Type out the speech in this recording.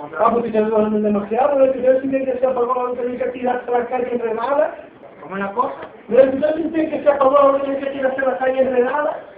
Vamos, si te duermen demasiado, ¿no? ¿Tú sientes que se apagó, tienes que tirarse a la calle enredada? ¿Cómo una cosa? ¿No? ¿Tú sientes que se apagó, tienes que tirarse a la calle enredada?